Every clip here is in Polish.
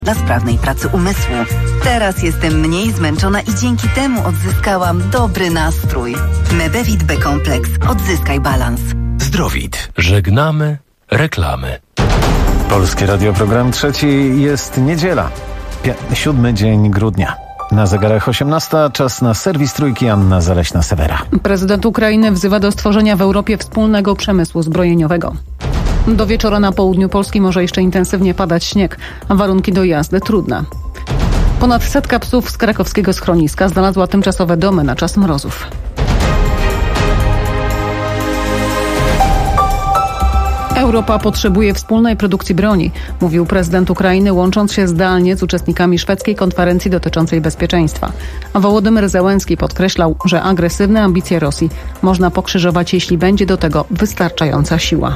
dla sprawnej pracy umysłu. Teraz jestem mniej zmęczona i dzięki temu odzyskałam dobry nastrój. Medevit B-kompleks. Odzyskaj balans. Zdrowit. Żegnamy reklamy. Polskie Radio, program trzeci. Jest niedziela. 7 dzień grudnia. Na zegarach 18, czas na serwis Trójki. Anna Zaleśna-Sewera. Prezydent Ukrainy wzywa do stworzenia w Europie wspólnego przemysłu zbrojeniowego. Do wieczora na południu Polski może jeszcze intensywnie padać śnieg, a warunki do jazdy trudne. Ponad 100 psów z krakowskiego schroniska znalazła tymczasowe domy na czas mrozów. Europa potrzebuje wspólnej produkcji broni, mówił prezydent Ukrainy, łącząc się zdalnie z uczestnikami szwedzkiej konferencji dotyczącej bezpieczeństwa. A Wołodymyr Zełenski podkreślał, że agresywne ambicje Rosji można pokrzyżować, jeśli będzie do tego wystarczająca siła.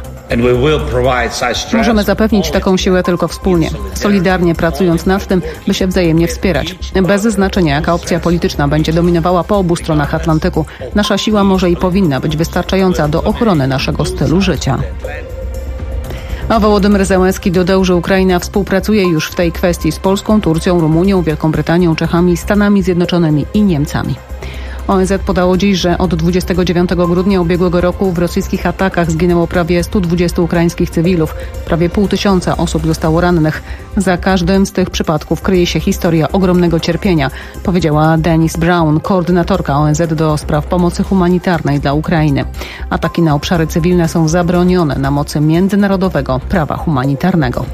Możemy zapewnić taką siłę tylko wspólnie, solidarnie pracując nad tym, by się wzajemnie wspierać. Bez znaczenia, jaka opcja polityczna będzie dominowała po obu stronach Atlantyku, nasza siła może i powinna być wystarczająca do ochrony naszego stylu życia. A Wołodymyr Zełenski dodał, że Ukraina współpracuje już w tej kwestii z Polską, Turcją, Rumunią, Wielką Brytanią, Czechami, Stanami Zjednoczonymi i Niemcami. ONZ podało dziś, że od 29 grudnia ubiegłego roku w rosyjskich atakach zginęło prawie 120 ukraińskich cywilów. Prawie 500 osób zostało rannych. Za każdym z tych przypadków kryje się historia ogromnego cierpienia, powiedziała Denise Brown, koordynatorka ONZ do spraw pomocy humanitarnej dla Ukrainy. Ataki na obszary cywilne są zabronione na mocy międzynarodowego prawa humanitarnego.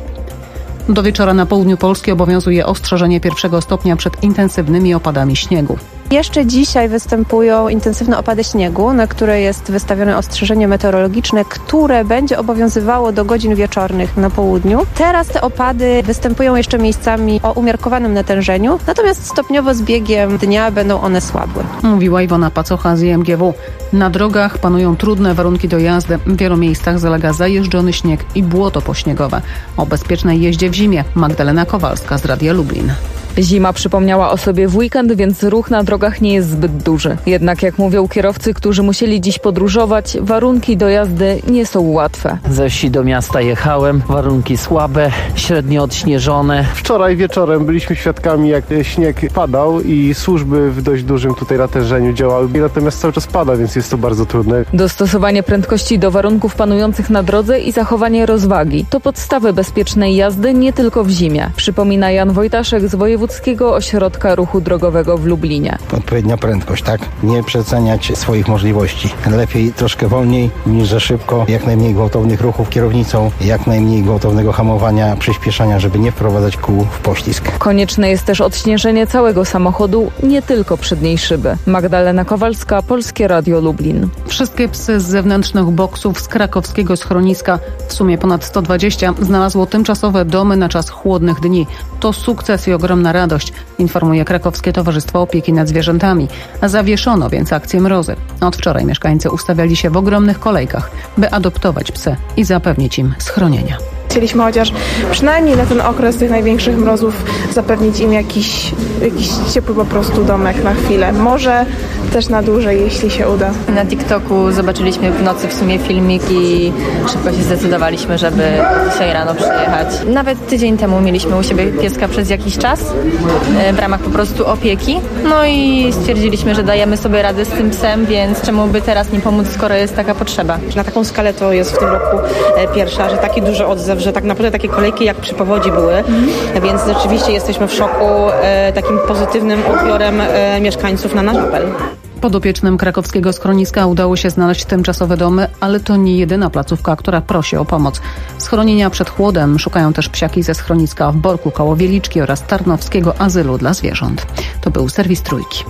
Do wieczora na południu Polski obowiązuje ostrzeżenie 1 stopnia przed intensywnymi opadami śniegu. Jeszcze dzisiaj występują intensywne opady śniegu, na które jest wystawione ostrzeżenie meteorologiczne, które będzie obowiązywało do godzin wieczornych na południu. Teraz te opady występują jeszcze miejscami o umiarkowanym natężeniu, natomiast stopniowo z biegiem dnia będą one słabłe. Mówiła Iwona Pacocha z IMGW. Na drogach panują trudne warunki do jazdy. W wielu miejscach zalega zajeżdżony śnieg i błoto pośniegowe. O bezpiecznej jeździe w zimie Magdalena Kowalska z Radia Lublin. Zima przypomniała o sobie w weekend, więc ruch na drogach nie jest zbyt duży. Jednak jak mówią kierowcy, którzy musieli dziś podróżować, warunki do jazdy nie są łatwe. Ze wsi do miasta jechałem, warunki słabe, średnio odśnieżone. Wczoraj wieczorem byliśmy świadkami, jak śnieg padał i służby w dość dużym tutaj natężeniu działały. Natomiast cały czas pada, więc jest to bardzo trudne. Dostosowanie prędkości do warunków panujących na drodze i zachowanie rozwagi to podstawy bezpiecznej jazdy nie tylko w zimie, przypomina Jan Wojtaszek z Wojewódzkiego Ośrodka Ruchu Drogowego w Lublinie. Odpowiednia prędkość, tak? Nie przeceniać swoich możliwości. Lepiej troszkę wolniej niż za szybko. Jak najmniej gwałtownych ruchów kierownicą, jak najmniej gwałtownego hamowania, przyspieszania, żeby nie wprowadzać kół w poślizg. Konieczne jest też odśnieżenie całego samochodu, nie tylko przedniej szyby. Magdalena Kowalska, Polskie Radio Lublin. Wszystkie psy z zewnętrznych boksów z krakowskiego schroniska, w sumie ponad 120, znalazło tymczasowe domy na czas chłodnych dni. To sukces i ogromna radość, informuje Krakowskie Towarzystwo Opieki nad Zwierzętami. Zawieszono więc akcję Mrozy. Od wczoraj mieszkańcy ustawiali się w ogromnych kolejkach, by adoptować psy i zapewnić im schronienia. Chcieliśmy chociaż przynajmniej na ten okres tych największych mrozów zapewnić im jakiś ciepły po prostu domek na chwilę. Może też na dłużej, jeśli się uda. Na TikToku zobaczyliśmy w nocy w sumie filmik i szybko się zdecydowaliśmy, żeby dzisiaj rano przyjechać. Nawet tydzień temu mieliśmy u siebie pieska przez jakiś czas w ramach po prostu opieki. No i stwierdziliśmy, że dajemy sobie radę z tym psem, więc czemu by teraz nie pomóc, skoro jest taka potrzeba. Na taką skalę to jest w tym roku pierwsza, że taki duży odzew, że tak naprawdę takie kolejki jak przy powodzi były, więc rzeczywiście jesteśmy w szoku takim pozytywnym odbiorem mieszkańców na nasz apel. Podopiecznym krakowskiego schroniska udało się znaleźć tymczasowe domy, ale to nie jedyna placówka, która prosi o pomoc. Schronienia przed chłodem szukają też psiaki ze schroniska w Borku koło Wieliczki oraz Tarnowskiego Azylu dla Zwierząt. To był serwis Trójki.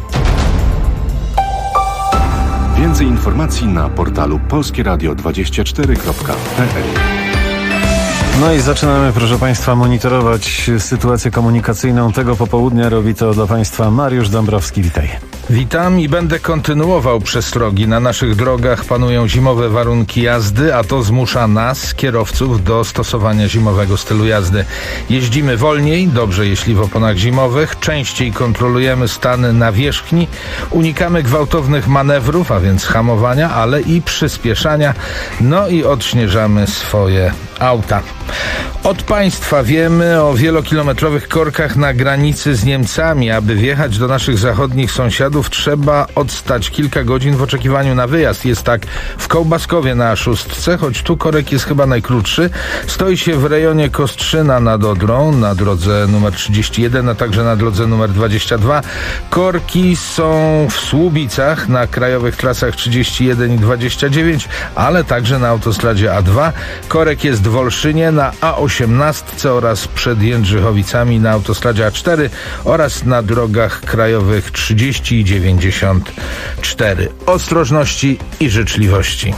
Więcej informacji na portalu polskieradio24.pl. No i zaczynamy, proszę Państwa, monitorować sytuację komunikacyjną tego popołudnia. Robi to dla Państwa Mariusz Dąbrowski. Witaj. Witam i będę kontynuował przestrogi. Na naszych drogach panują zimowe warunki jazdy, a to zmusza nas, kierowców, do stosowania zimowego stylu jazdy. Jeździmy wolniej, dobrze jeśli w oponach zimowych, częściej kontrolujemy stan nawierzchni, unikamy gwałtownych manewrów, a więc hamowania, ale i przyspieszania, no i odśnieżamy swoje auta. Od państwa wiemy o wielokilometrowych korkach na granicy z Niemcami. Aby wjechać do naszych zachodnich sąsiadów, trzeba odstać kilka godzin w oczekiwaniu na wyjazd. Jest tak w Kołbaskowie na A6, choć tu korek jest chyba najkrótszy. Stoi się w rejonie Kostrzyna nad Odrą, na drodze numer 31, a także na drodze numer 22. Korki są w Słubicach na krajowych trasach 31 i 29, ale także na autostradzie A2. Korek jest w Olszynie na A18 oraz przed Jędrzychowicami na autostradzie A4 oraz na drogach krajowych 30 i 94. Ostrożności i życzliwości.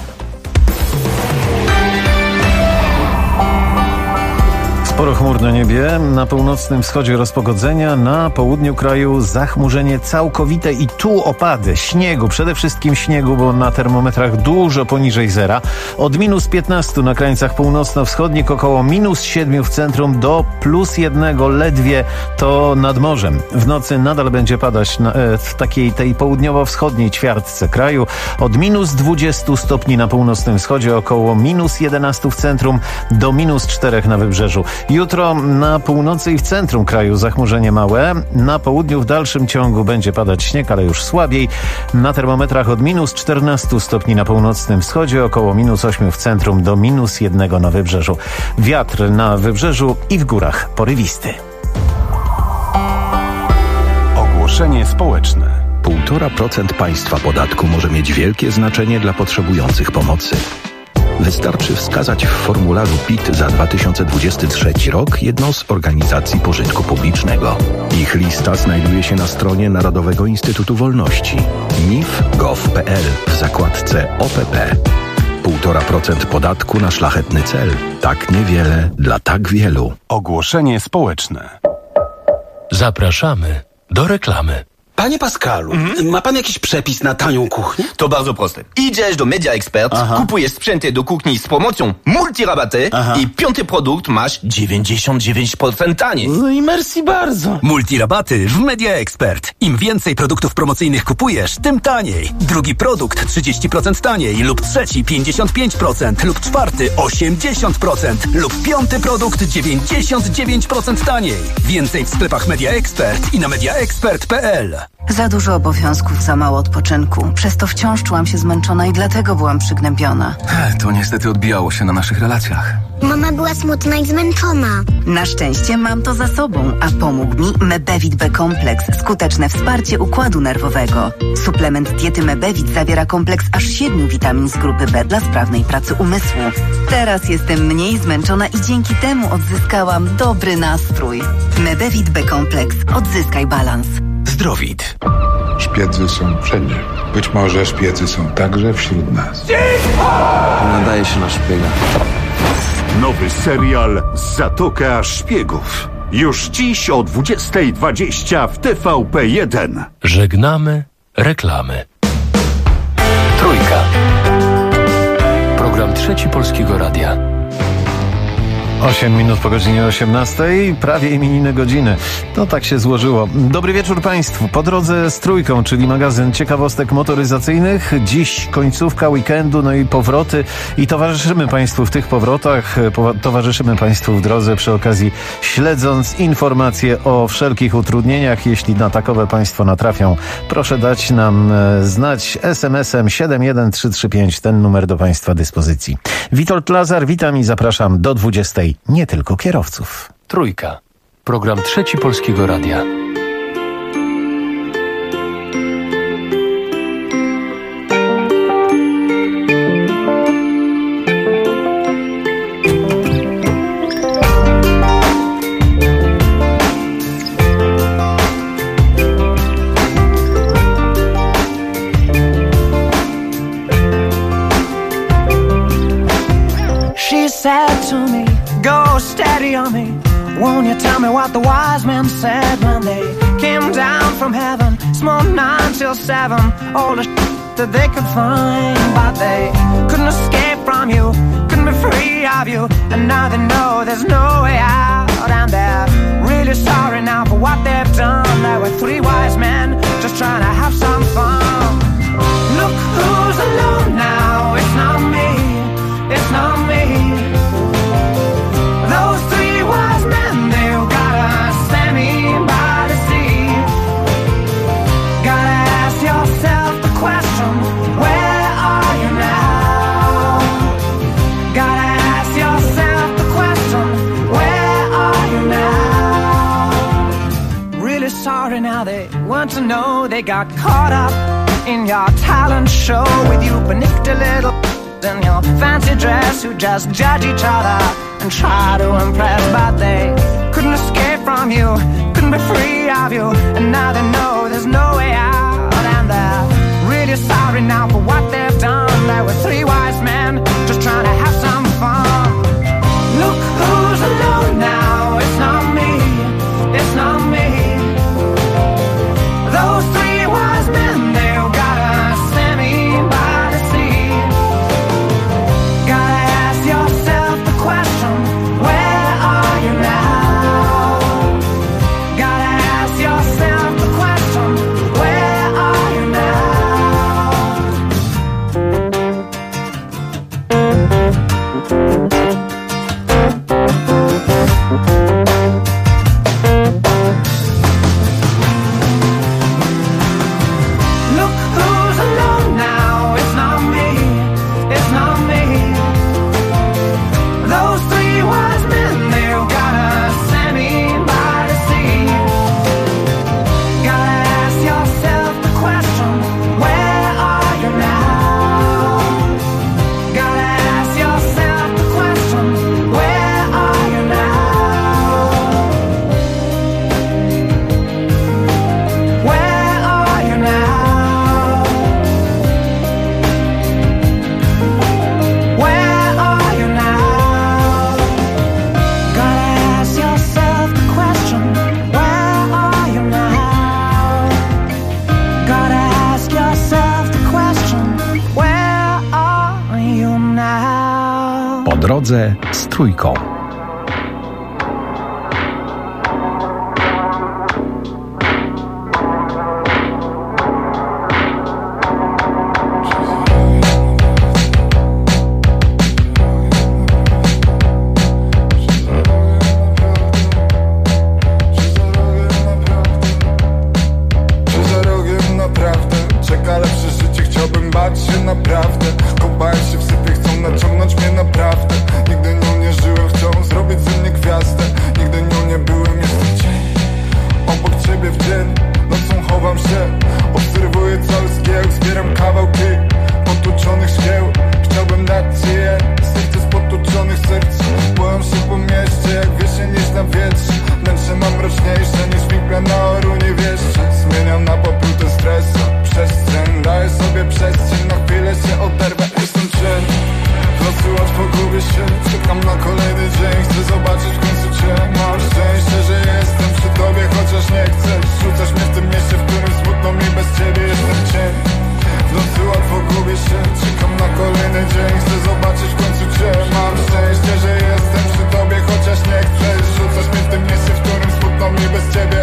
Sporo chmur na niebie, na północnym wschodzie rozpogodzenia, na południu kraju zachmurzenie całkowite i tu opady śniegu, przede wszystkim śniegu, bo na termometrach dużo poniżej zera. Od minus 15 na krańcach północno-wschodnich, około minus 7 w centrum do plus 1 ledwie to nad morzem. W nocy nadal będzie padać w takiej tej południowo-wschodniej ćwiartce kraju. Od minus 20 stopni na północnym wschodzie, około minus 11 w centrum do minus 4 na wybrzeżu. Jutro na północy i w centrum kraju zachmurzenie małe. Na południu w dalszym ciągu będzie padać śnieg, ale już słabiej. Na termometrach od minus 14 stopni na północnym wschodzie, około minus 8 w centrum do minus 1 na wybrzeżu. Wiatr na wybrzeżu i w górach porywisty. Ogłoszenie społeczne. 1,5% państwa podatku może mieć wielkie znaczenie dla potrzebujących pomocy. Wystarczy wskazać w formularzu PIT za 2023 rok jedną z organizacji pożytku publicznego. Ich lista znajduje się na stronie Narodowego Instytutu Wolności nif.gov.pl w zakładce OPP. 1,5% podatku na szlachetny cel. Tak niewiele dla tak wielu. Ogłoszenie społeczne. Zapraszamy do reklamy. Panie Pascalu, ma pan jakiś przepis na tanią kuchnię? To bardzo proste. Idziesz do Media Expert, kupujesz sprzęty do kuchni z promocją multirabaty i piąty produkt masz 99% taniej. No i merci bardzo. Multirabaty w Media Expert. Im więcej produktów promocyjnych kupujesz, tym taniej. Drugi produkt 30% taniej lub trzeci 55% lub czwarty 80% lub piąty produkt 99% taniej. Więcej w sklepach Media Expert i na mediaexpert.pl. Za dużo obowiązków, za mało odpoczynku. Przez to wciąż czułam się zmęczona i dlatego byłam przygnębiona. To niestety odbijało się na naszych relacjach. Mama była smutna i zmęczona. Na szczęście mam to za sobą, a pomógł mi Mebevit B-kompleks. Skuteczne wsparcie układu nerwowego. Suplement diety Mebevit zawiera kompleks aż 7 witamin z grupy B dla sprawnej pracy umysłu. Teraz jestem mniej zmęczona i dzięki temu odzyskałam dobry nastrój. Mebevit B-kompleks. Odzyskaj balans. Zdrowit. Szpiedzy są wszędzie. Być może szpiedzy są także wśród nas. Nadaje się na szpiega. Nowy serial Zatoka Szpiegów. Już dziś o 20:20 w TVP1. Żegnamy reklamy. Trójka. Program Trzeci Polskiego Radia. 8 minut po godzinie 18, prawie imieniny godziny. To tak się złożyło. Dobry wieczór Państwu. Po drodze z Trójką, czyli magazyn ciekawostek motoryzacyjnych. Dziś końcówka weekendu, no i powroty. I towarzyszymy Państwu w tych powrotach. Towarzyszymy Państwu w drodze przy okazji, śledząc informacje o wszelkich utrudnieniach. Jeśli na takowe Państwo natrafią, proszę dać nam znać SMS-em 71335. Ten numer do Państwa dyspozycji. Witold Lazar, witam i zapraszam do 20. Nie tylko kierowców. Trójka. Program Trzeci Polskiego Radia. She said to me, go steady on me. Won't you tell me what the wise men said when they came down from heaven? Smoked 9 till 7, all the that they could find. But they couldn't escape from you, couldn't be free of you. And now they know there's no way out. And they're really sorry now for what they've done. There were 3 wise men just trying to have some fun. Look who's alone now, it's not me, it's not me. sorry now, they want to know they got caught up in your talent show with you panicked a little in your fancy dress who just judge each other and try to impress, but they couldn't escape from you, couldn't be free of you, and now they know there's no way out, and they're really sorry now for what they've done. There were three wise men just trying to have some fun. Look who's alone now, it's not me, it's not me. Those three wise men, they've got a semi by the sea. Gotta ask yourself the question, where are you now? Gotta ask yourself the question, where are you Look who's alone now, it's not me, it's not me. Those three wise men, they've got a semi by the sea. Gotta ask yourself the question, where are you now? Gotta ask yourself the question, where are you now? Where are you now? Where are you now? Gotta ask yourself the question, where are you now? Gotta ask yourself the question, where are you now? Po drodze z Trójką. Czy za rogiem naprawdę czeka lepsze życie? Chciałbym bać się naprawdę. Kopałem się w sypie, chcą naciągnąć mnie naprawdę. Nigdy nią nie żyłem, chcą zrobić ze mnie gwiazdę. Nigdy nią nie byłem, jestem cień obok ciebie w dzień. Nocą chowam się, obserwuję cały zgiełk. Zbieram kawałki potłuczonych szkieł. Chciałbym dać ci je, serce z potłuczonych serc. Boję się po mieście, jak wiesień niż na wietrze. Wnętrze mam mroczniejsze niż figle na orunie wieszcze. Zmieniam na poplutę stresu przestrzeń, daję sobie przestrzeń. Na chwilę się oderwę, jestem cień. W nocy łatwo gubię się, czekam na kolejny dzień. Chcę zobaczyć w końcu cię. Mam szczęście, że jestem przy tobie, chociaż nie chcesz. Rzucasz mnie w tym mieście, w którym smutno mi bez ciebie. Jestem cień. W nocy łatwo gubię się, czekam na kolejny dzień. Chcę zobaczyć w końcu cię. Mam szczęście, że jestem przy tobie, chociaż nie chcesz. Rzucasz mnie w tym mieście, w którym smutno mi bez ciebie.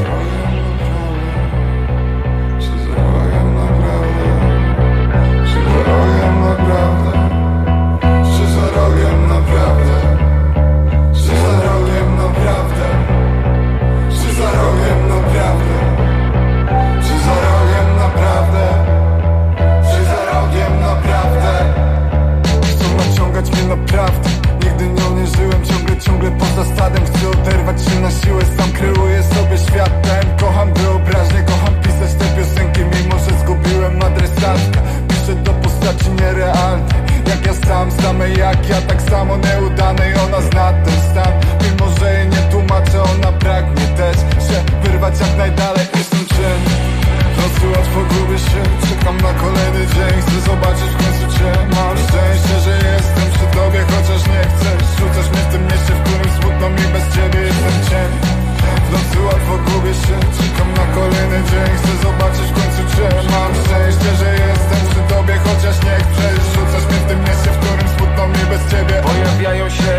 Czy za rogiem naprawdę? Czy za rogiem naprawdę? Czy za rogiem naprawdę? Czy za rogiem naprawdę? Czy za rogiem naprawdę? Czy za rogiem naprawdę? Czy za rogiem naprawdę? Chcą naciągać mnie naprawdę. Nigdy nią nie żyłem, ciągle poza stadem. Chcę oderwać się na siłę, sam kreuję sobie światem. Kocham wyobraźnię, kocham pisać te piosenki, mimo że zgubiłem adresatkę. Piszę do postaci nierealnej, jak ja sam, same jak ja, tak samo nieudanej. Ona zna ten stan, mimo że jej nie tłumaczę. Ona pragnie też się wyrwać jak najdalej. Jestem cień. W nocy łatwo gubię się, czekam na kolejny dzień. Chcę zobaczyć w końcu cię. Mam szczęście, że jestem przy tobie, chociaż nie chcesz. Rzucasz mnie w tym mieście, w którym smutno mi bez ciebie. Jestem cień. W nocy łatwo gubię się, czekam na kolejny dzień. Chcę zobaczyć w końcu cię. Mam szczęście, że jestem przy tobie, chociaż nie chcesz. Rzucasz mnie w tym mieście, w którym smutno mi bez ciebie. Pojawiają się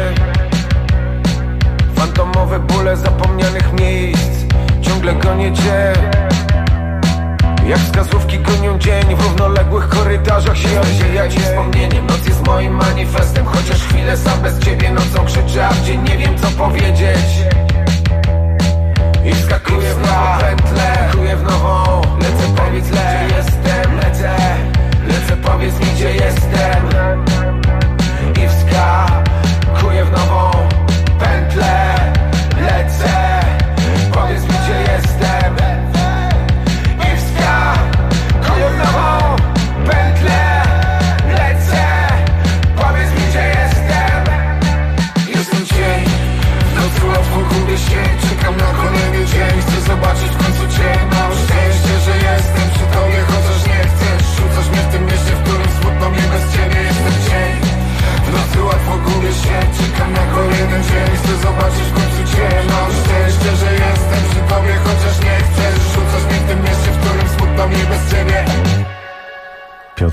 fantomowe bóle zapomnianych miejsc. Ciągle gonię cię, jak wskazówki gonią dzień. W równoległych korytarzach się oddzieja ci wspomnieniem. Noc jest moim manifestem, chociaż chwilę sam bez ciebie. Nocą krzyczę, a w dzień nie wiem co powiedzieć. I wskakuję w nową pętlę, wskakuję w nową. Lecę, powiedz gdzie jestem. Lecę, powiedz mi gdzie jestem. I wskakuję w nową pętlę. Lecę, powiedz mi gdzie jestem.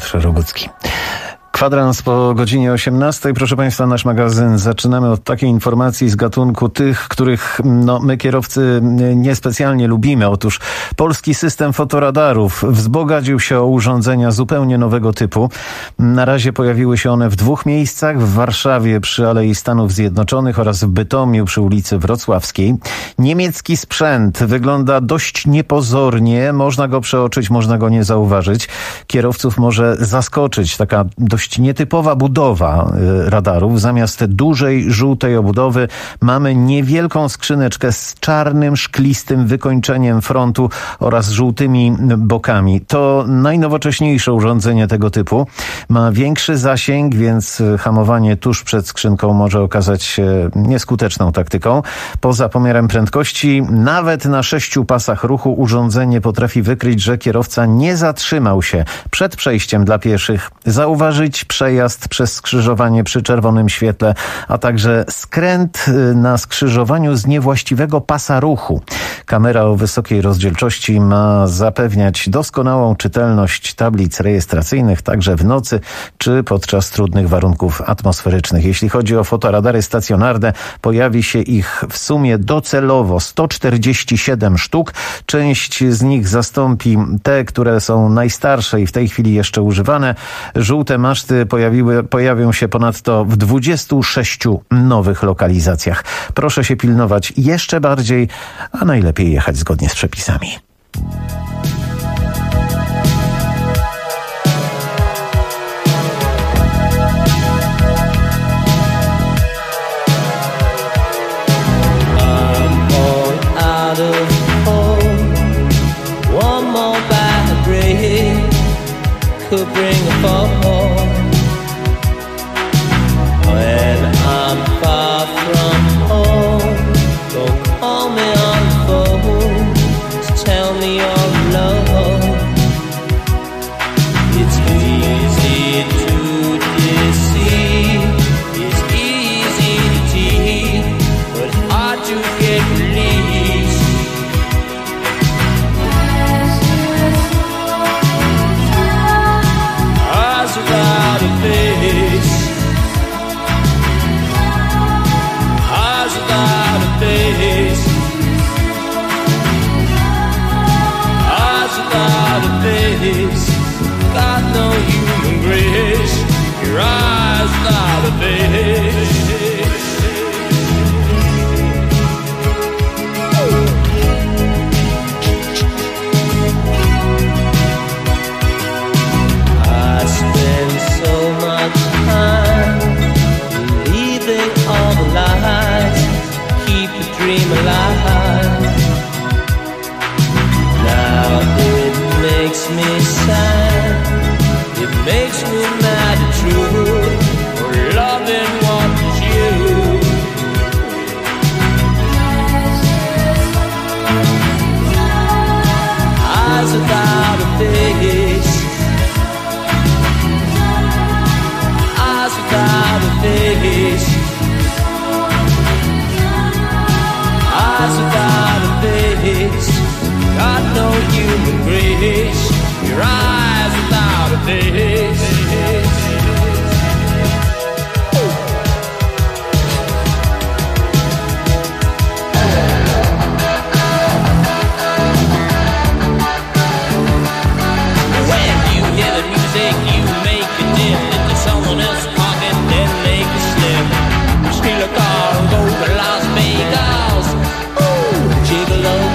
Piotr Rogucki. Kwadrans po godzinie 18. Proszę Państwa, nasz magazyn zaczynamy od takiej informacji z gatunku tych, których my kierowcy niespecjalnie lubimy. Otóż polski system fotoradarów wzbogacił się o urządzenia zupełnie nowego typu. Na razie pojawiły się one w 2 miejscach, w Warszawie przy Alei Stanów Zjednoczonych oraz w Bytomiu przy ulicy Wrocławskiej. Niemiecki sprzęt wygląda dość niepozornie, można go przeoczyć, można go nie zauważyć. Kierowców może zaskoczyć taka dość nietypowa budowa radarów. Zamiast dużej, żółtej obudowy mamy niewielką skrzyneczkę z czarnym, szklistym wykończeniem frontu oraz żółtymi bokami. To najnowocześniejsze urządzenie tego typu. Ma większy zasięg, więc hamowanie tuż przed skrzynką może okazać się nieskuteczną taktyką. Poza pomiarem prędkości, nawet na 6 pasach ruchu urządzenie potrafi wykryć, że kierowca nie zatrzymał się przed przejściem dla pieszych, zauważyć przejazd przez skrzyżowanie przy czerwonym świetle, a także skręt na skrzyżowaniu z niewłaściwego pasa ruchu. Kamera o wysokiej rozdzielczości ma zapewniać doskonałą czytelność tablic rejestracyjnych także w nocy czy podczas trudnych warunków atmosferycznych. Jeśli chodzi o fotoradary stacjonarne, pojawi się ich w sumie docelowo 147 sztuk. Część z nich zastąpi te, które są najstarsze i w tej chwili jeszcze używane. Żółte maszty pojawią się ponadto w 26 nowych lokalizacjach. Proszę się pilnować jeszcze bardziej, a najlepiej jechać zgodnie z przepisami.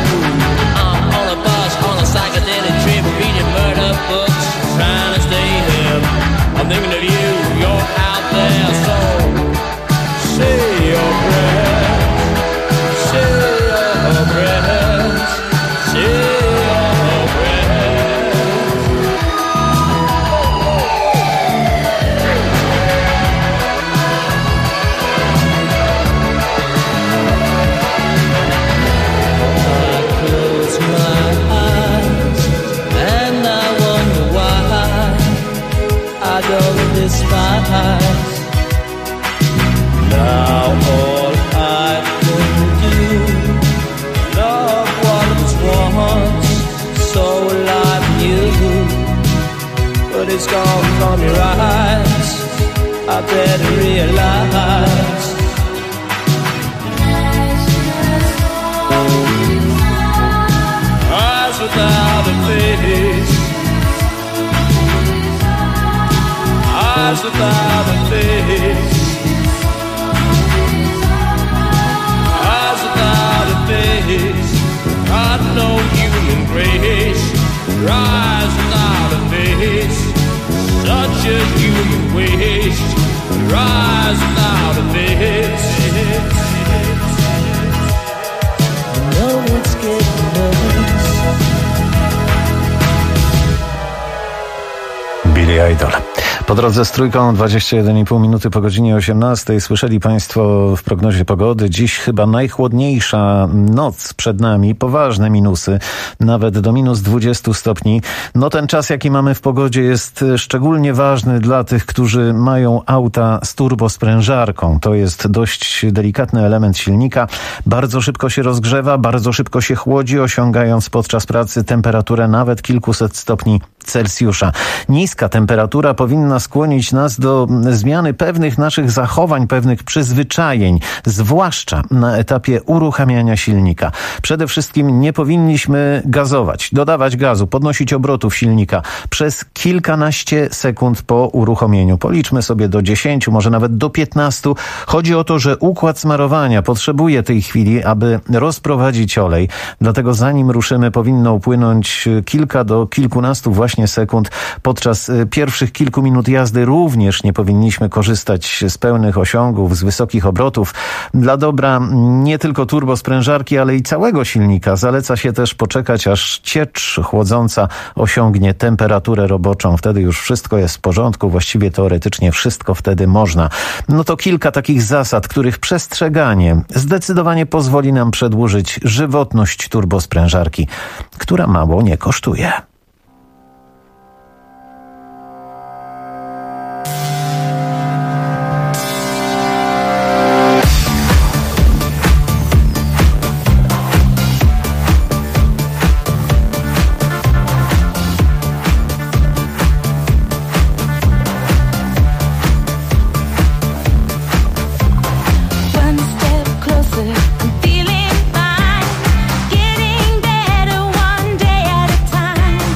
Psychedelic trip, reading murder books, trying to stay is gone from your eyes. I better realize. Eyes without a face. Eyes without a face. Eyes without a face. Got no human grace. Your eyes without a face. Such a human waste. Your eyes without a face. No, it's getting worse. Billy Idol. Po drodze z Trójką 21,5 minuty po godzinie 18. Słyszeli Państwo w prognozie pogody. Dziś chyba najchłodniejsza noc przed nami. Poważne minusy, nawet do minus 20 stopni. No ten czas, jaki mamy w pogodzie, jest szczególnie ważny dla tych, którzy mają auta z turbosprężarką. To jest dość delikatny element silnika. Bardzo szybko się rozgrzewa, bardzo szybko się chłodzi, osiągając podczas pracy temperaturę nawet kilkuset stopni Celsjusza. Niska temperatura powinna skłonić nas do zmiany pewnych naszych zachowań, pewnych przyzwyczajeń, zwłaszcza na etapie uruchamiania silnika. Przede wszystkim nie powinniśmy gazować, dodawać gazu, podnosić obrotów silnika przez kilkanaście sekund po uruchomieniu. Policzmy sobie do 10, może nawet do 15. Chodzi o to, że układ smarowania potrzebuje tej chwili, aby rozprowadzić olej. Dlatego zanim ruszymy, powinno upłynąć kilka do kilkunastu właśnie sekund. Podczas pierwszych kilku minut jazdy również nie powinniśmy korzystać z pełnych osiągów, z wysokich obrotów. Dla dobra nie tylko turbosprężarki, ale i całego silnika zaleca się też poczekać, aż ciecz chłodząca osiągnie temperaturę roboczą. Wtedy już wszystko jest w porządku, właściwie teoretycznie wszystko wtedy można. No to kilka takich zasad, których przestrzeganie zdecydowanie pozwoli nam przedłużyć żywotność turbosprężarki, która mało nie kosztuje. I'm feeling fine, getting better one day at a time.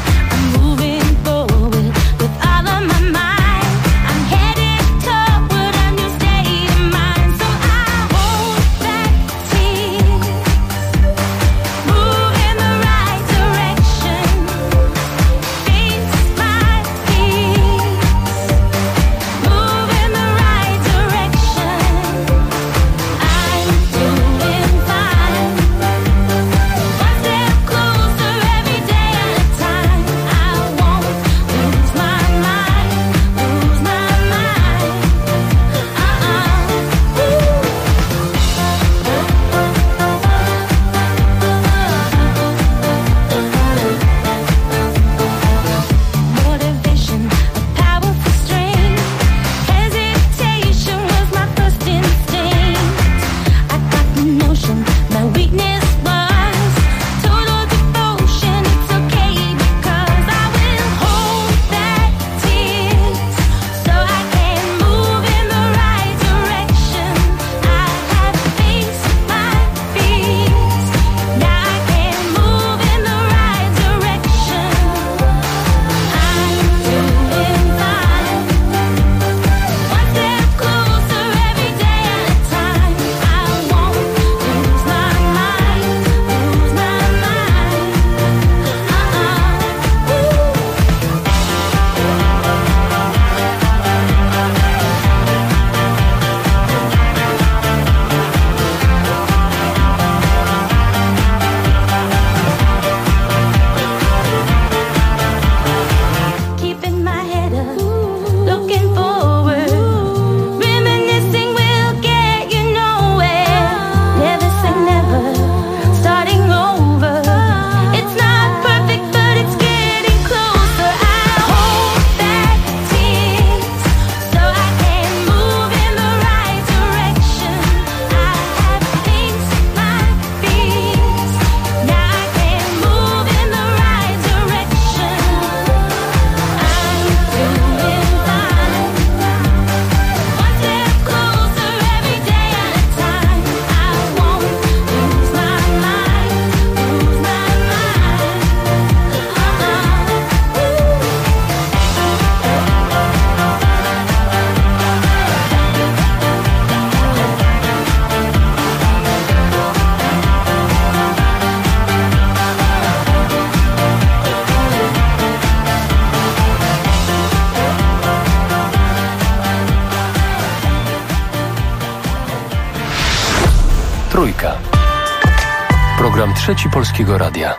Program Trzeci Polskiego Radia.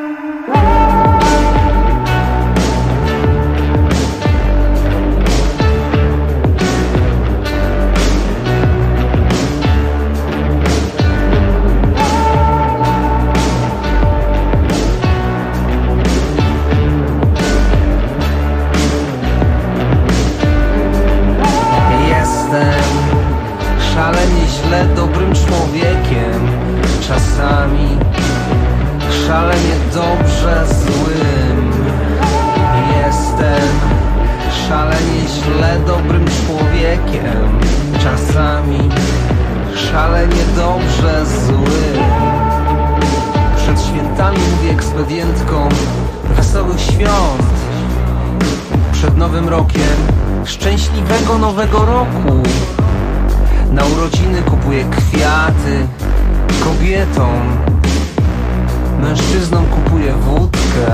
Szalenie źle dobrym człowiekiem, czasami szalenie dobrze złym. Jestem szalenie źle dobrym człowiekiem, czasami szalenie dobrze złym. Przed świętami mówię ekspedientkom wesołych świąt, przed Nowym Rokiem szczęśliwego Nowego Roku. Na urodziny kupuję kwiaty kobietom, mężczyznom kupuję wódkę.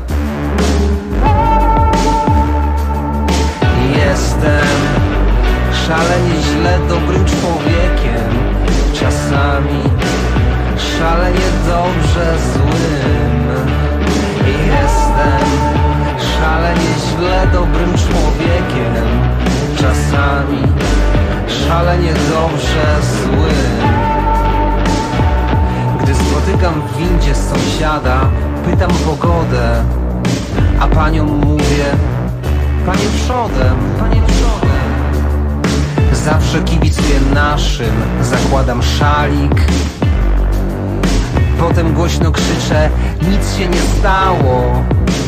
Jestem szalenie źle dobrym człowiekiem, czasami szalenie dobrze złym. Jestem szalenie źle dobrym człowiekiem, czasami szalenie dobrze złym. Gdy spotykam w windzie sąsiada, pytam o pogodę, a paniom mówię: panie przodem, panie przodem. Zawsze kibicuję naszym, zakładam szalik, potem głośno krzyczę: nic się nie stało.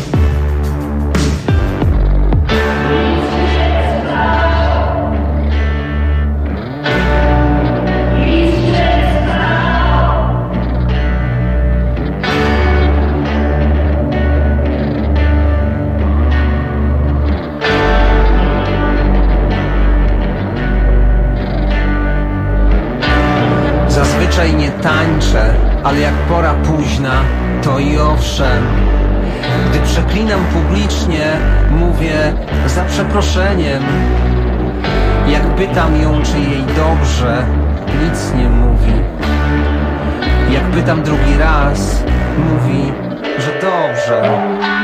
Zazwyczaj nie tańczę, ale jak pora późna, to i owszem. Gdy przeklinam publicznie, mówię za przeproszeniem. Jak pytam ją, czy jej dobrze, nic nie mówi. Jak pytam drugi raz, mówi, że dobrze.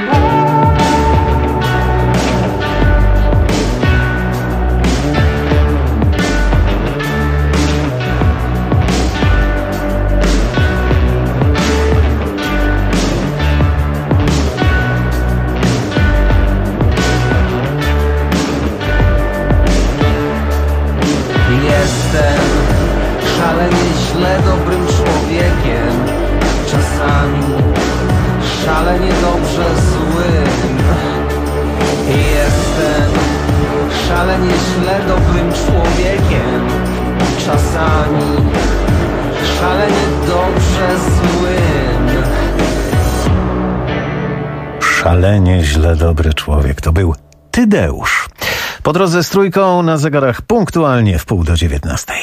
Jestem szalenie źle dobrym człowiekiem, czasami szalenie dobrze złym. Jestem szalenie źle dobrym człowiekiem, czasami szalenie dobrze złym. Szalenie źle dobry człowiek. To był Tadeusz. Po drodze z Trójką na zegarach punktualnie w 8:30.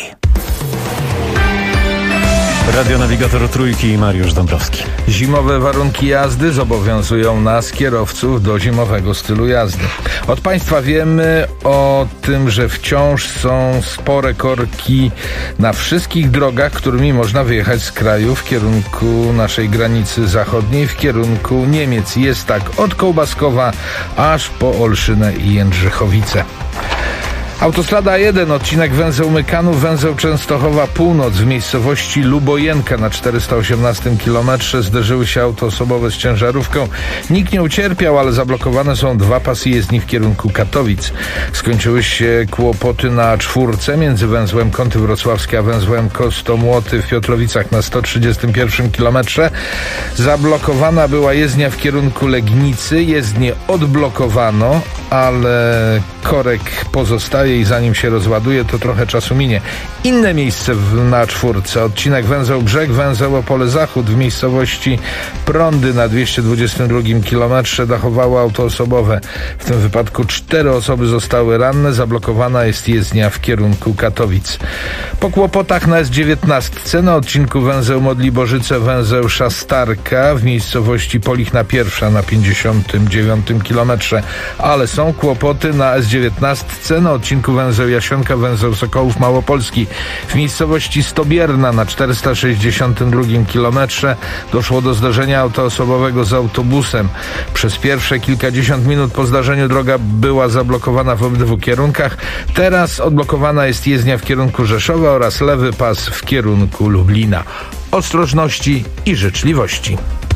Radionawigator Trójki i Mariusz Dąbrowski. Zimowe warunki jazdy zobowiązują nas, kierowców, do zimowego stylu jazdy. Od państwa wiemy o tym, że wciąż są spore korki na wszystkich drogach, którymi można wyjechać z kraju w kierunku naszej granicy zachodniej, w kierunku Niemiec. Jest tak od Kołbaskowa aż po Olszynę i Jędrzychowice. Autostrada A1, odcinek węzeł Mykanów, węzeł Częstochowa Północ. W miejscowości Lubojenka na 418 kilometrze zderzyły się auto osobowe z ciężarówką. Nikt nie ucierpiał, ale zablokowane są dwa pasy jezdni w kierunku Katowic. Skończyły się kłopoty na A4 między węzłem Kąty Wrocławskie a węzłem Kostomłoty w Piotrowicach na 131 kilometrze. Zablokowana była jezdnia w kierunku Legnicy. Jezdnię odblokowano, ale korek pozostaje i zanim się rozładuje, to trochę czasu minie. Inne miejsce na A4, odcinek węzeł Brzeg, węzeł Opole Zachód w miejscowości Prądy na 222 kilometrze dachowało auto osobowe. W tym wypadku 4 osoby zostały ranne, zablokowana jest jezdnia w kierunku Katowic. Po kłopotach na S19 na odcinku węzeł Modliborzyce, węzeł Szastarka w miejscowości Polichna Pierwsza na 59 kilometrze, ale są Są kłopoty na S19 na odcinku węzeł Jasionka-węzeł Sokołów Małopolski. W miejscowości Stobierna na 462 kilometrze doszło do zdarzenia autoosobowego z autobusem. Przez pierwsze kilkadziesiąt minut po zdarzeniu droga była zablokowana w obydwu kierunkach. Teraz odblokowana jest jezdnia w kierunku Rzeszowa oraz lewy pas w kierunku Lublina. Ostrożności i życzliwości.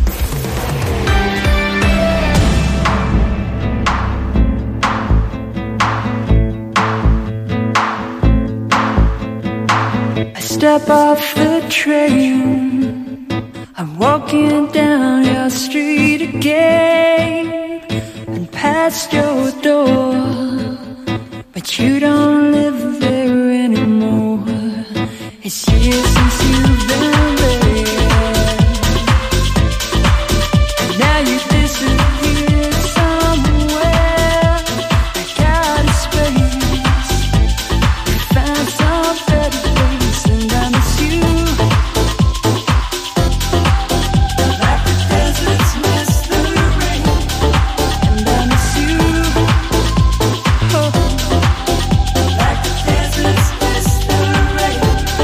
Step off the train, I'm walking down your street again and past your door, but you don't live there anymore. It's years since you've been there, and now you've disappeared somewhere. I got a space, you found some better place, and I miss you like the deserts miss the rain, and I miss you, oh, like the deserts miss the rain.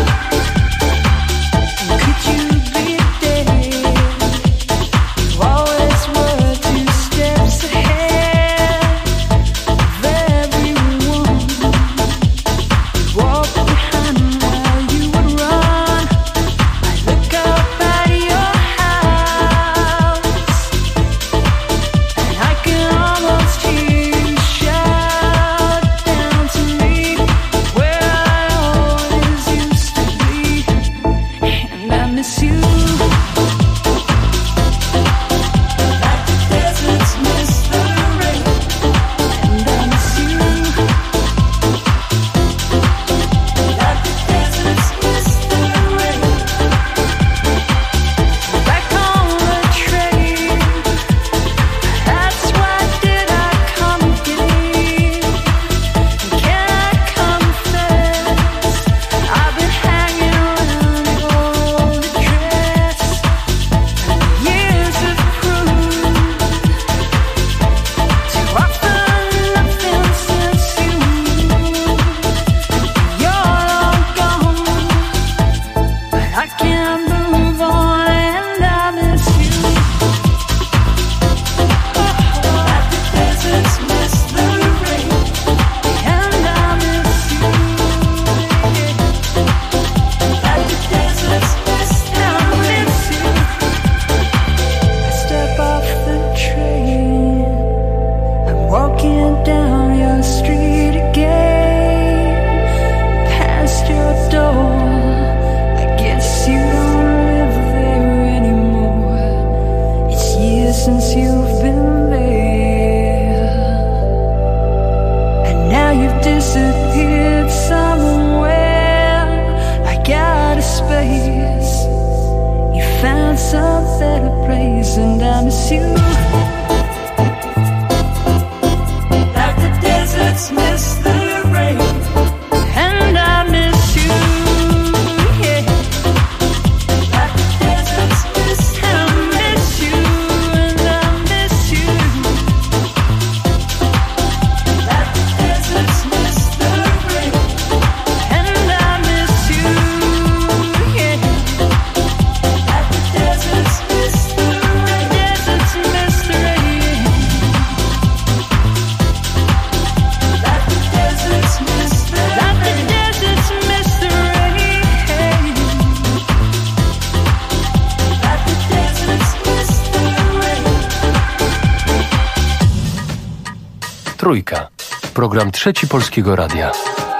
And could you be there? You always were 2 steps ahead of everyone. Walk behind while you would run. I look up at your house, and I can almost hear you shout down to me where I always used to be, and I miss you like the deserts miss the rain, and I miss you like the deserts miss the rain. Back on the train, that's why did I come again? Can I confess, I've been hanging around your old address, and the years have proved too often nothing since you moved. You're long gone, but I can't move on, and I miss you like the deserts miss the rain, and I miss you like the deserts miss the rain. I step off the train, I'm walking down your street again, past your door. I guess you don't live there anymore. It's years since you've been there, and now you've disappeared somewhere. I got a space, you found some better place, and I miss you like the deserts miss the rain, and I miss you, yeah, like the deserts miss the rain. I miss you, and I miss you like the deserts miss the rain, and I miss you, yeah, like the deserts miss the rain, deserts miss the rain, like the deserts miss the rain, like the deserts miss the rain, like the deserts miss the rain. Trójka. Program Trzeci Polskiego Radia.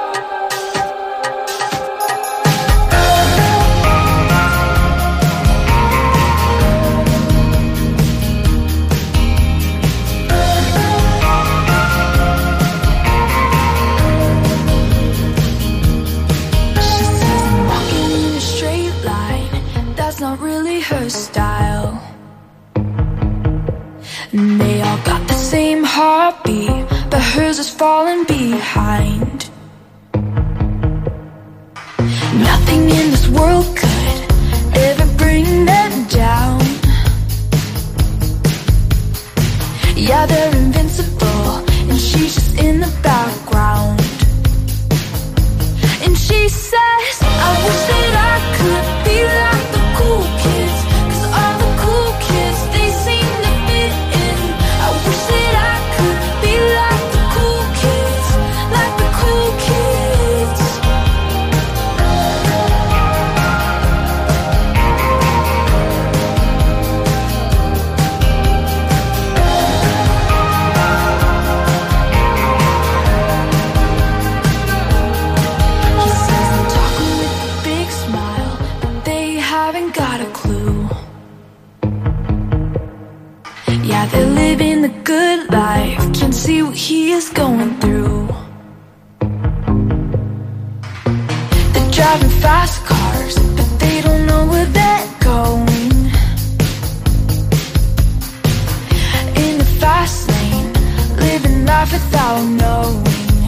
She says I'm walking in a straight line. That's not really her style. And they all got the same heartbeat, but hers is falling behind. Nothing in this world could ever bring them down. Yeah, they're invincible, and she Yeah, they're living the good life, can't see what he is going through. They're driving fast cars, but they don't know where they're going. In the fast lane, living life without knowing.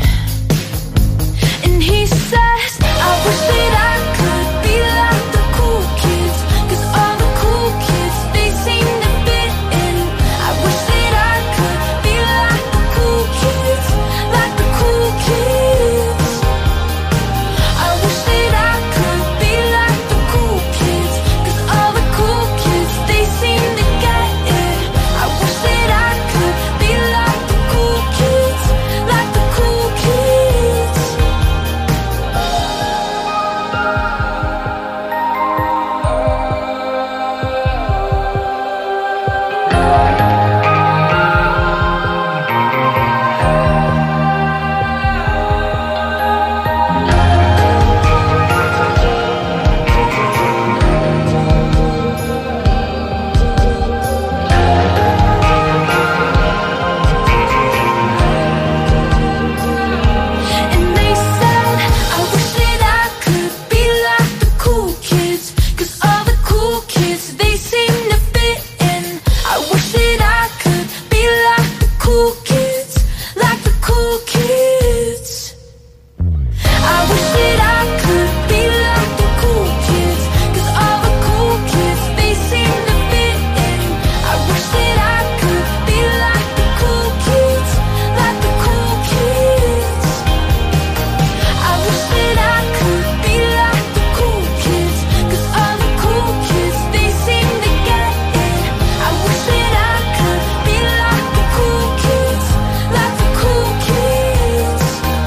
And he says, I wish that I could be like the cool kids, 'cause all the cool kids, they seem to fit in. I wish that I could be like the cool kids, like the cool kids. I wish that I could be like the cool kids, 'cause all the cool kids, they seem to get it. I wish that I could be like the cool kids, like the cool kids. And they said, I wish that I could be like the cool kids, 'cause all the cool kids, they seem to fit in. I wish that I could be like the cool kids, like the cool kids. I wish that I could be like the cool kids, 'cause all the cool kids, they seem to fit in. I wish that I could be like the cool kids, like the cool kids. I wish that I could be like the cool kids, 'cause all the cool kids, they seem to get it. I wish that I could be like the cool kids, like the cool kids.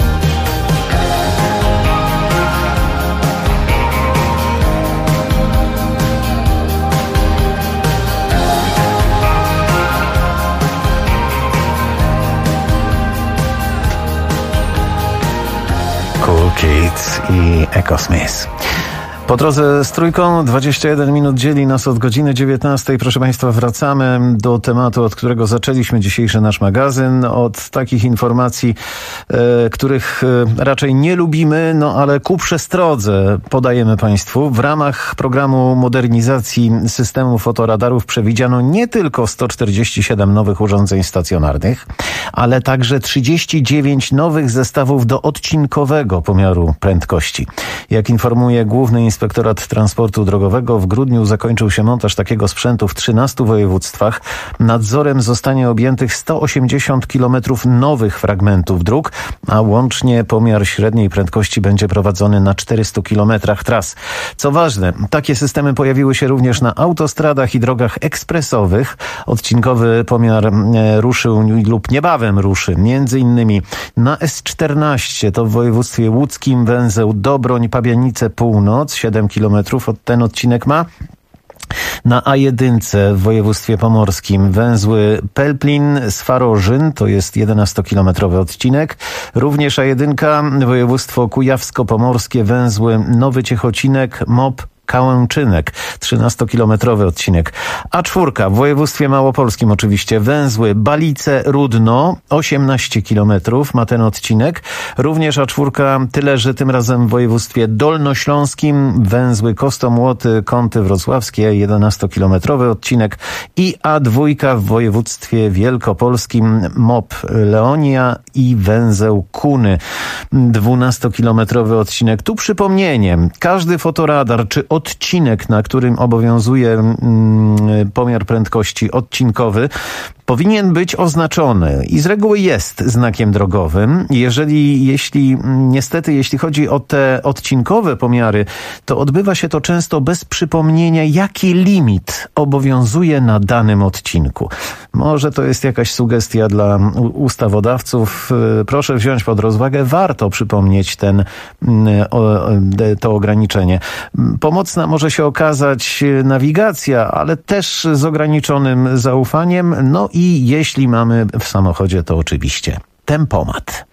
Cool Kids i Echo Smith. Po drodze z Trójką, 21 minut dzieli nas od godziny 19. Proszę Państwa, wracamy do tematu, od którego zaczęliśmy dzisiejszy nasz magazyn. Od takich informacji, których raczej nie lubimy, no ale ku przestrodze podajemy Państwu. W ramach programu modernizacji systemu fotoradarów przewidziano nie tylko 147 nowych urządzeń stacjonarnych, ale także 39 nowych zestawów do odcinkowego pomiaru prędkości. Jak informuje Główny Inspektorat Transportu Drogowego, w grudniu zakończył się montaż takiego sprzętu w 13 województwach. Nadzorem zostanie objętych 180 km nowych fragmentów dróg, a łącznie pomiar średniej prędkości będzie prowadzony na 400 km tras. Co ważne, takie systemy pojawiły się również na autostradach i drogach ekspresowych. Odcinkowy pomiar ruszył lub niebawem ruszy, między innymi na S14, to w województwie łódzkim węzeł Dobroń-Pabianice Północ, 7 km ten odcinek ma. Na A1 w województwie pomorskim węzły Pelplin-Swarożyn, to jest 11-kilometrowy odcinek. Również A1 województwo kujawsko-pomorskie, węzły Nowy Ciechocinek, MOP Kałęczynek, 13-kilometrowy odcinek. A4 w województwie małopolskim oczywiście, węzły Balice-Rudno, 18 kilometrów ma ten odcinek. Również A4, tyle że tym razem w województwie dolnośląskim, węzły Kostomłoty, Kąty Wrocławskie, 11-kilometrowy odcinek. I A2 w województwie wielkopolskim, MOP Leonia i węzeł Kuny, 12-kilometrowy odcinek. Tu przypomnienie, każdy fotoradar czy odcinek, na którym obowiązuje pomiar prędkości odcinkowy, powinien być oznaczony i z reguły jest znakiem drogowym. Jeśli chodzi o te odcinkowe pomiary, to odbywa się to często bez przypomnienia, jaki limit obowiązuje na danym odcinku. Może to jest jakaś sugestia dla ustawodawców. Proszę wziąć pod rozwagę, warto przypomnieć to ograniczenie. Pomocna może się okazać nawigacja, ale też z ograniczonym zaufaniem. No i jeśli mamy w samochodzie, to oczywiście tempomat.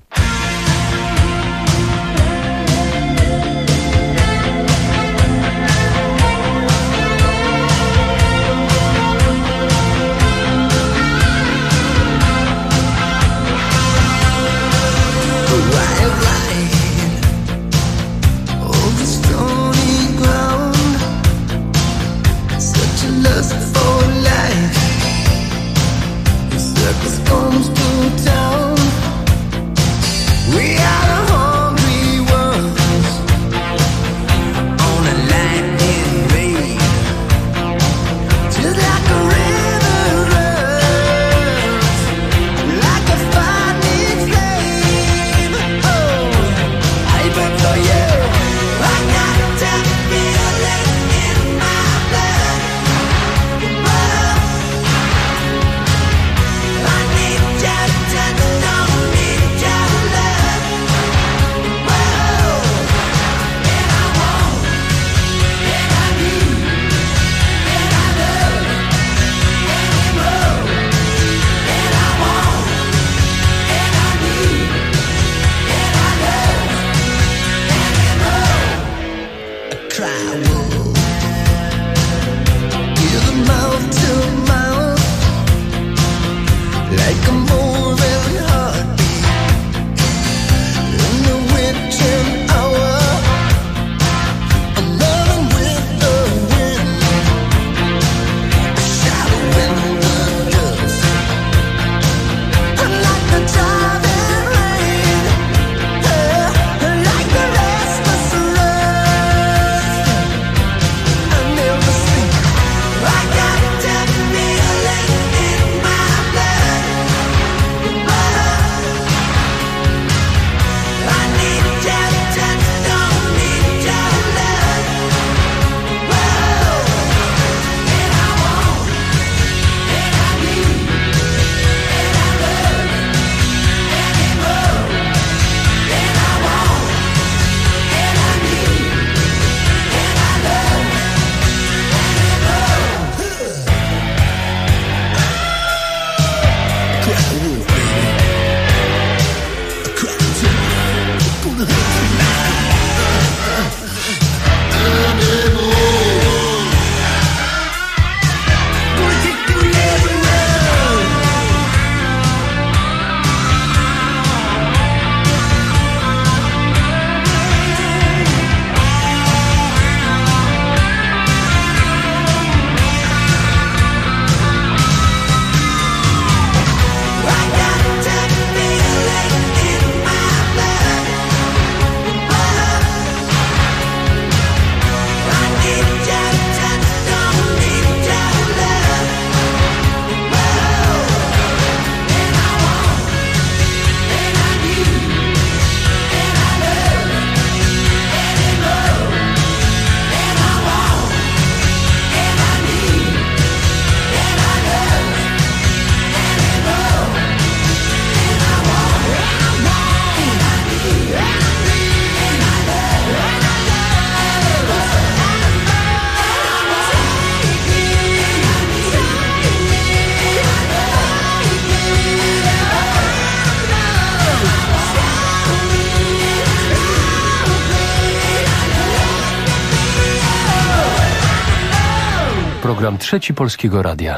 Program Trzeci Polskiego Radia.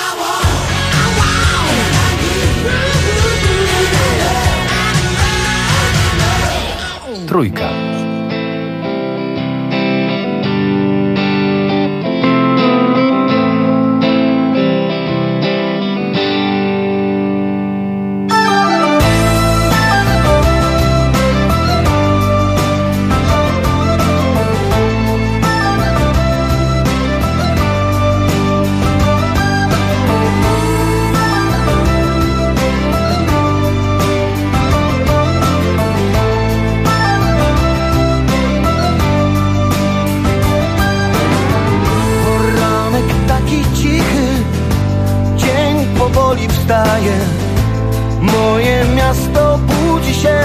Trójka. Moje miasto budzi się.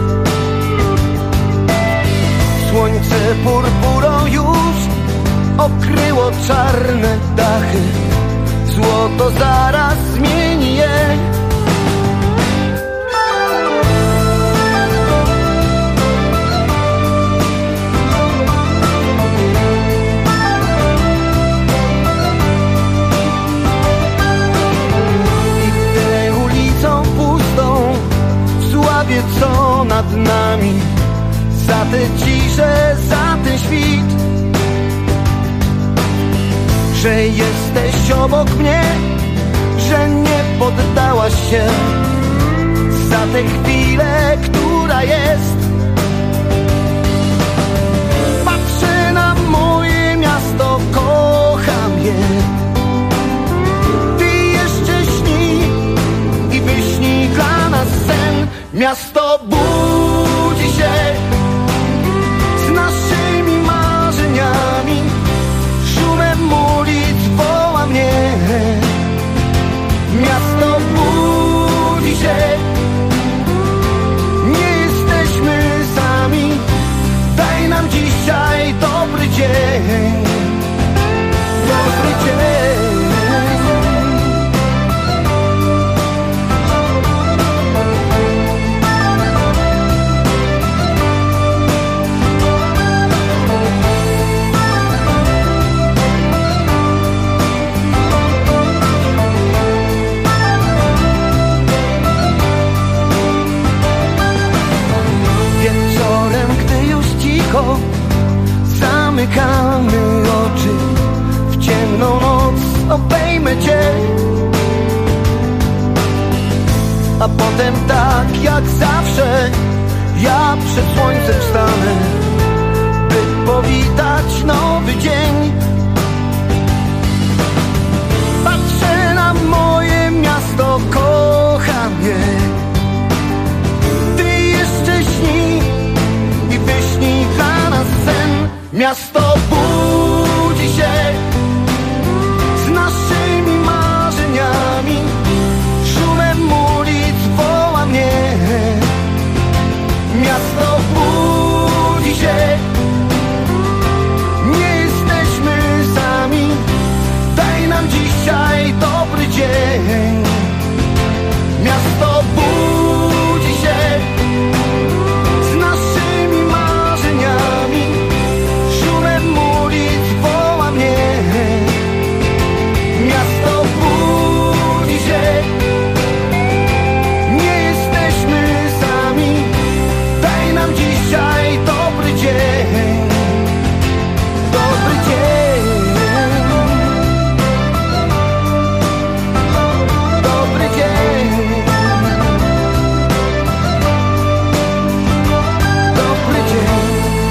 Słońce purpurą już okryło czarne dachy. Złoto zaraz zmieni je. Co nad nami, za tę ciszę, za ten świt, że jesteś obok mnie, że nie poddałaś się, za tę chwilę, która jest. Patrzę na moje miasto, kocham je. Ty jeszcze śnij i wyśnij dla nas sen. Miasto budzi się z naszymi marzeniami, szumem ulic woła mnie. Miasto budzi się, nie jesteśmy sami, daj nam dzisiaj dobry dzień, dobry dzień. Zamykamy oczy, w ciemną noc obejmę cię. A potem tak jak zawsze, ja przed słońcem stanę, by powitać nowy dzień. Patrzę na moje miasto, kocham je. Ty jeszcze śnij i wyśnij dla nas sen. Miasto budzi się z naszymi marzeniami, szumem ulic woła mnie. Miasto budzi się, nie jesteśmy sami, daj nam dzisiaj dobry dzień. Miasto budzi się z naszymi marzeniami, szumem ulic woła mnie. Miasto budzi się, nie jesteśmy sami, daj nam dzisiaj dobry dzień, dobry dzień, dobry dzień, dobry dzień.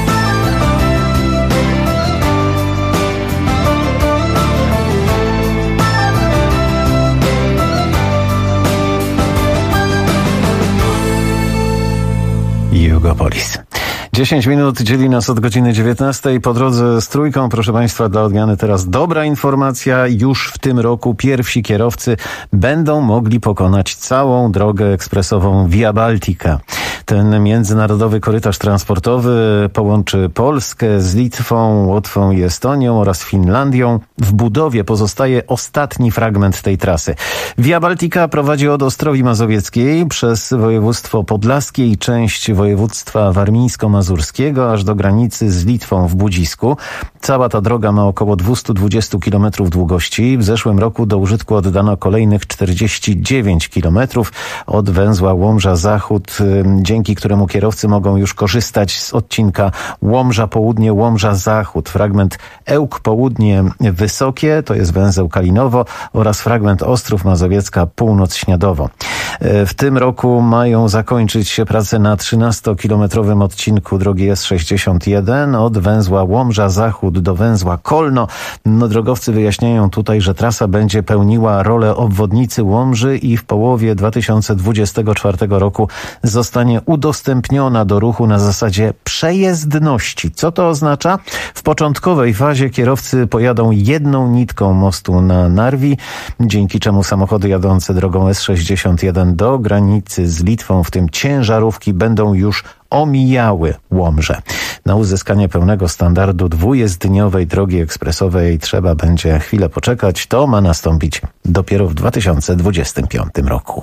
Jugopolis. 10 minut dzieli nas od godziny 19. Po drodze z Trójką, proszę Państwa, dla odmiany teraz dobra informacja. Już w tym roku pierwsi kierowcy będą mogli pokonać całą drogę ekspresową Via Baltica. Ten międzynarodowy korytarz transportowy połączy Polskę z Litwą, Łotwą i Estonią oraz Finlandią. W budowie pozostaje ostatni fragment tej trasy. Via Baltica prowadzi od Ostrowi Mazowieckiej przez województwo podlaskie i część województwa warmińsko-mazurskiego aż do granicy z Litwą w Budzisku. Cała ta droga ma około 220 km długości. W zeszłym roku do użytku oddano kolejnych 49 km od węzła Łomża Zachód, dzięki któremu kierowcy mogą już korzystać z odcinka Łomża Południe, Łomża Zachód. Fragment Ełk Południe Wysokie, to jest węzeł Kalinowo, oraz fragment Ostrów Mazowiecka Północ Śniadowo. W tym roku mają zakończyć się prace na 13-kilometrowym odcinku drogi S61 od węzła Łomża Zachód do węzła Kolno. Drogowcy wyjaśniają tutaj, że trasa będzie pełniła rolę obwodnicy Łomży i w połowie 2024 roku zostanie udostępniona do ruchu na zasadzie przejezdności. Co to oznacza? W początkowej fazie kierowcy pojadą jedną nitką mostu na Narwi, dzięki czemu samochody jadące drogą S61 do granicy z Litwą, w tym ciężarówki, będą już omijały Łomżę. Na uzyskanie pełnego standardu dwujezdniowej drogi ekspresowej trzeba będzie chwilę poczekać. To ma nastąpić dopiero w 2025 roku.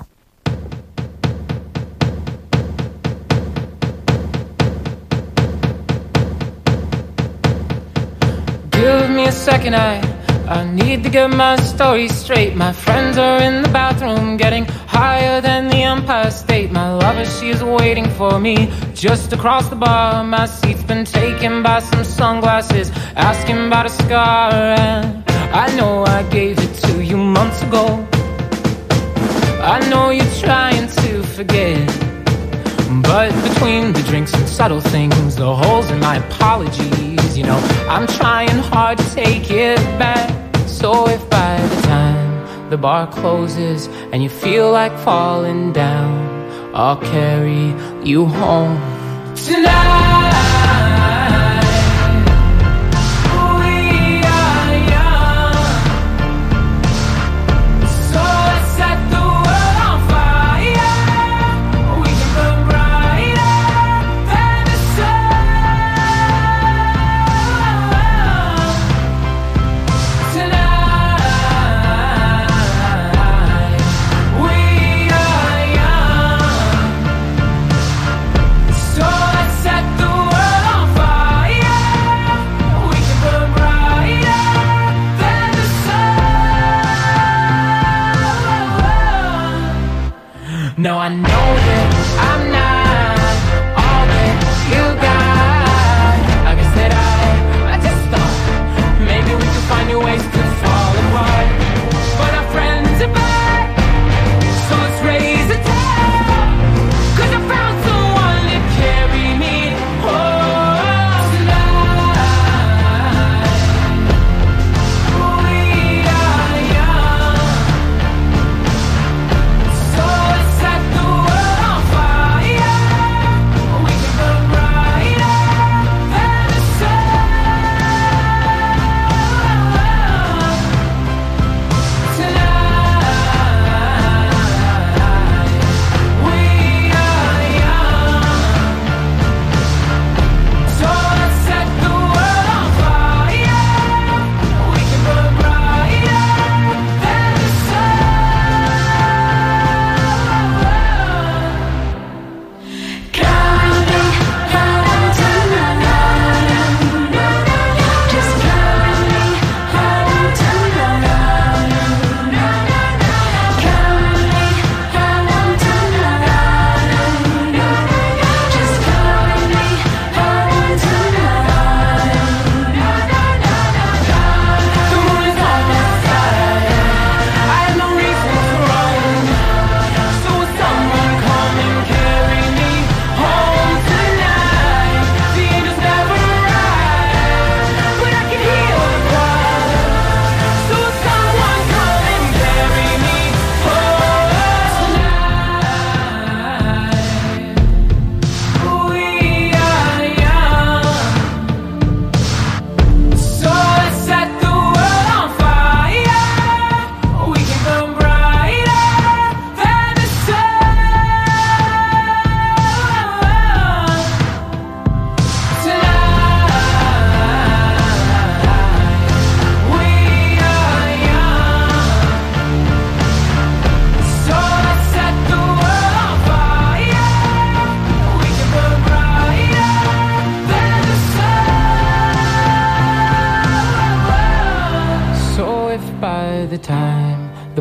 Give me a second, I need to get my story straight. My friends are in the bathroom getting higher than the Empire State. My lover, she's waiting for me just across the bar. My seat's been taken by some sunglasses asking about a scar. And I know I gave it to you months ago. I know you're trying to forget, but between the drinks and subtle things, the holes in my apologies, you know, I'm trying hard to take it back. So if by the time the bar closes and you feel like falling down, I'll carry you home tonight. No, I know that I'm not all that you got. I guess that I just thought maybe we could find new ways to fall apart. But our friends are back, so let's raise a toast. 'Cause I found someone to carry me home tonight. We are young, so let's set the world on fire.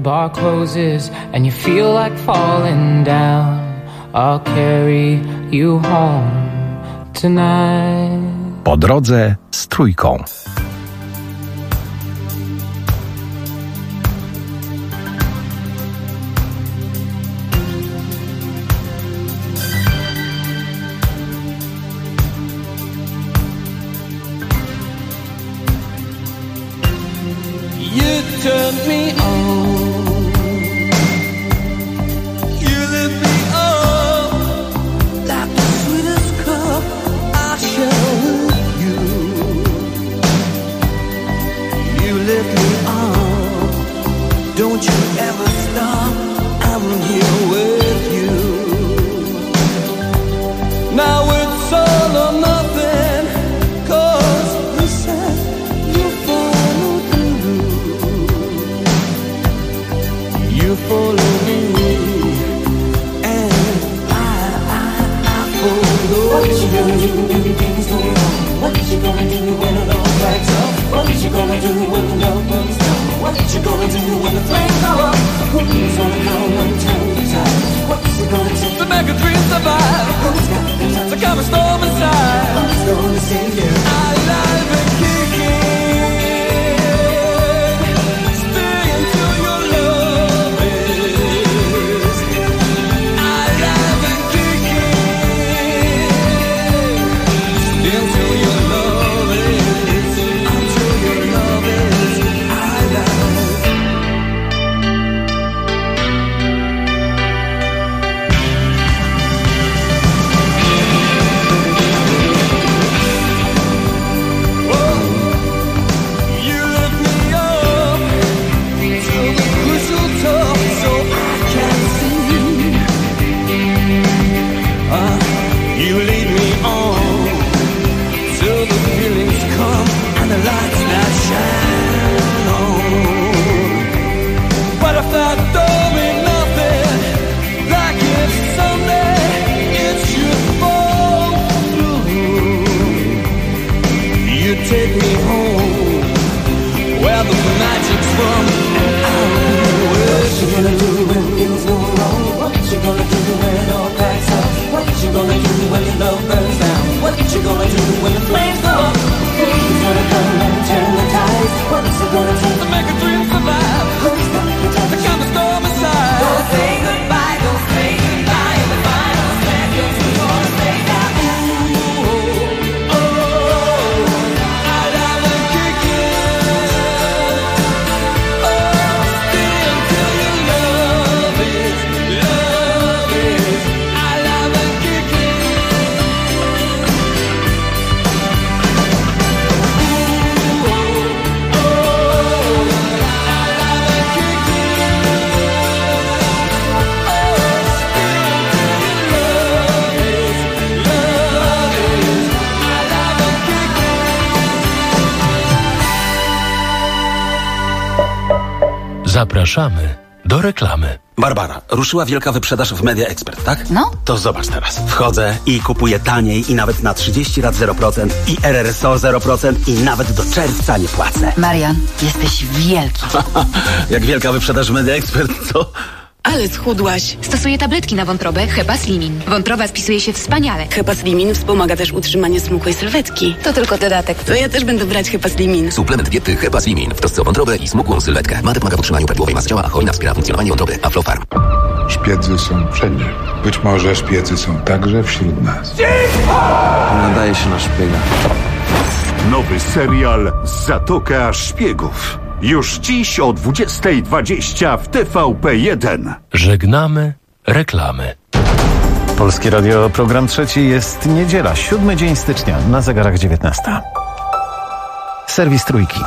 bar closes and you feel like falling down, I'll carry you home tonight. Po drodze z Trójką. You turned me on. You lit me up like the sweetest cup I share with you. You lit me up. Don't you ever stop. I'm here with you. Now it's all or nothing, 'cause you said you follow through. You follow me, and I follow. What you gonna do when everything's going wrong? What you gonna do when it all backs up? What you gonna do when the love runs down? What you gonna do when the flames go up? Who's gonna come and turn the tide? What's it gonna take to make a dream survive? Who's got the time to calm a storm inside? Who's gonna save you? Alive and kicking. Stay until your love is alive and kicking. Stay until your love is, until your love is alive. You lift me up to the crucial top so I can see. You lead me on till the feelings come and the lights that shine on. But if that don't mean nothing, like if someday it should fall through, you take me home where the magic's from, and I'm with you. What you gonna do when things go wrong? What you gonna do when it all cracks up? What you gonna do when your love burns down? What you gonna do when the flames go up? Who's gonna come and turn the tides? What's it gonna take to make a dream survive? Who's gonna touch the calm storm inside? Don't say goodbye, don't say goodbye. In the final seconds, we're gonna say that. Ooh, oh, I love and kicking. Oh, stay until your love is, I love and kicking. Zapraszamy do reklamy. Barbara, ruszyła wielka wyprzedaż w Media Expert, tak? No. To zobacz teraz. Wchodzę i kupuję taniej i nawet na 30 lat 0% i RRSO 0% i nawet do czerwca nie płacę. Marian, jesteś wielki. Jak wielka wyprzedaż w Media Expert, to... Ale schudłaś. Stosuję tabletki na wątrobę Hepa Slimin. Wątroba spisuje się wspaniale. Hepa Slimin wspomaga też utrzymanie smukłej sylwetki. To tylko dodatek. To ja też będę brać Hepa Slimin. Suplement diety Hepa Slimin w trosce o wątrobę i smukłą sylwetkę. Ma pomaga w utrzymaniu prawidłowej masy ciała, a hojna wspiera funkcjonowanie wątroby. Aflofarm. Szpiedzy są wszędzie. Być może szpiedzy są także wśród nas. Nadaje się na szpiega. Nowy serial Zatoka Szpiegów. Już dziś o 20:20 w TVP1. Żegnamy reklamy. Polskie Radio, program trzeci, jest niedziela, 7 dzień stycznia, na zegarach 19. Serwis Trójki.